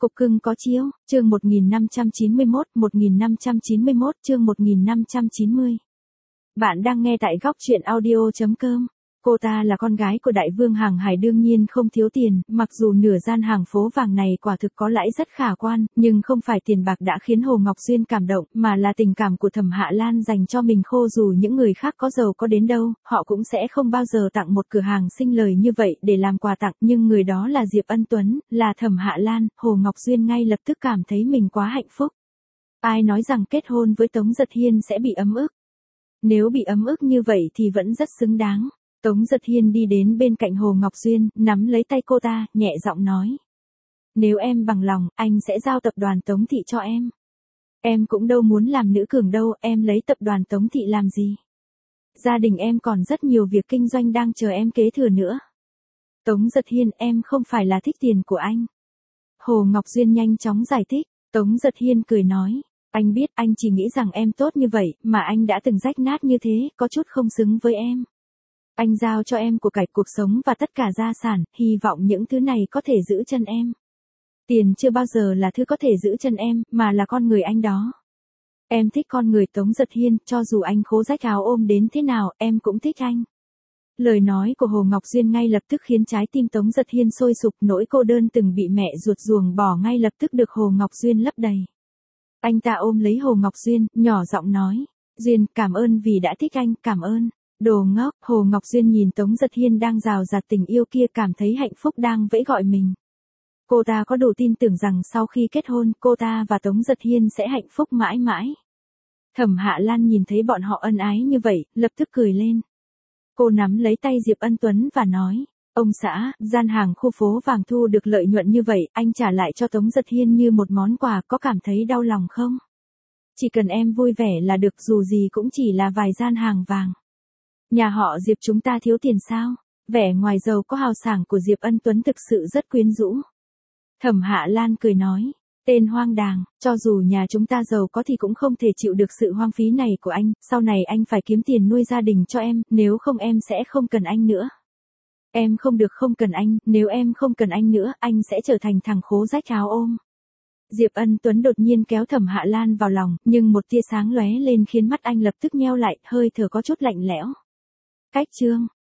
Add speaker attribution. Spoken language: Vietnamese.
Speaker 1: Cục cưng có chiếu, chương 1591, chương 1590. Bạn đang nghe tại góc truyện audio.com. Cô ta là con gái của đại vương hàng hải đương nhiên không thiếu tiền, mặc dù nửa gian hàng phố vàng này quả thực có lãi rất khả quan, nhưng không phải tiền bạc đã khiến Hồ Ngọc Duyên cảm động, mà là tình cảm của Thẩm Hạ Lan dành cho mình. Khô dù những người khác có giàu có đến đâu, họ cũng sẽ không bao giờ tặng một cửa hàng sinh lời như vậy để làm quà tặng, nhưng người đó là Diệp Ân Tuấn, là Thẩm Hạ Lan. Hồ Ngọc Duyên ngay lập tức cảm thấy mình quá hạnh phúc. Ai nói rằng kết hôn với Tống Giật Hiên sẽ bị ấm ức? Nếu bị ấm ức như vậy thì vẫn rất xứng đáng. Tống Giật Hiên đi đến bên cạnh Hồ Ngọc Duyên, nắm lấy tay cô ta, nhẹ giọng nói. Nếu em bằng lòng, anh sẽ giao tập đoàn Tống Thị cho em. Em cũng đâu muốn làm nữ cường đâu, em lấy tập đoàn Tống Thị làm gì? Gia đình em còn rất nhiều việc kinh doanh đang chờ em kế thừa nữa. Tống Giật Hiên, em không phải là thích tiền của anh. Hồ Ngọc Duyên nhanh chóng giải thích. Tống Giật Hiên cười nói. Anh biết, anh chỉ nghĩ rằng em tốt như vậy, mà anh đã từng rách nát như thế, có chút không xứng với em. Anh giao cho em của cải cuộc sống và tất cả gia sản, hy vọng những thứ này có thể giữ chân em. Tiền chưa bao giờ là thứ có thể giữ chân em, mà là con người anh đó. Em thích con người Tống Giật Hiên, cho dù anh khố rách áo ôm đến thế nào, em cũng thích anh. Lời nói của Hồ Ngọc Duyên ngay lập tức khiến trái tim Tống Giật Hiên sôi sục, nỗi cô đơn từng bị mẹ ruột ruồng bỏ ngay lập tức được Hồ Ngọc Duyên lấp đầy. Anh ta ôm lấy Hồ Ngọc Duyên, nhỏ giọng nói, Duyên, cảm ơn vì đã thích anh, cảm ơn. Đồ ngốc. Hồ Ngọc Duyên nhìn Tống Giật Hiên đang rào rạt tình yêu kia, cảm thấy hạnh phúc đang vẫy gọi mình. Cô ta có đủ tin tưởng rằng sau khi kết hôn, cô ta và Tống Giật Hiên sẽ hạnh phúc mãi mãi. Thẩm Hạ Lan nhìn thấy bọn họ ân ái như vậy, lập tức cười lên. Cô nắm lấy tay Diệp Ân Tuấn và nói, ông xã, gian hàng khu phố vàng thu được lợi nhuận như vậy, anh trả lại cho Tống Giật Hiên như một món quà, có cảm thấy đau lòng không? Chỉ cần em vui vẻ là được, dù gì cũng chỉ là vài gian hàng vàng. Nhà họ Diệp chúng ta thiếu tiền sao? Vẻ ngoài giàu có hào sảng của Diệp Ân Tuấn thực sự rất quyến rũ. Thẩm Hạ Lan cười nói, tên hoang đàng, cho dù nhà chúng ta giàu có thì cũng không thể chịu được sự hoang phí này của anh, sau này anh phải kiếm tiền nuôi gia đình cho em, nếu không em sẽ không cần anh nữa. Em không được không cần anh, nếu em không cần anh nữa, anh sẽ trở thành thằng khố rách áo ôm. Diệp Ân Tuấn đột nhiên kéo Thẩm Hạ Lan vào lòng, nhưng một tia sáng lóe lên khiến mắt anh lập tức nheo lại, hơi thở có chút lạnh lẽo. Cách chương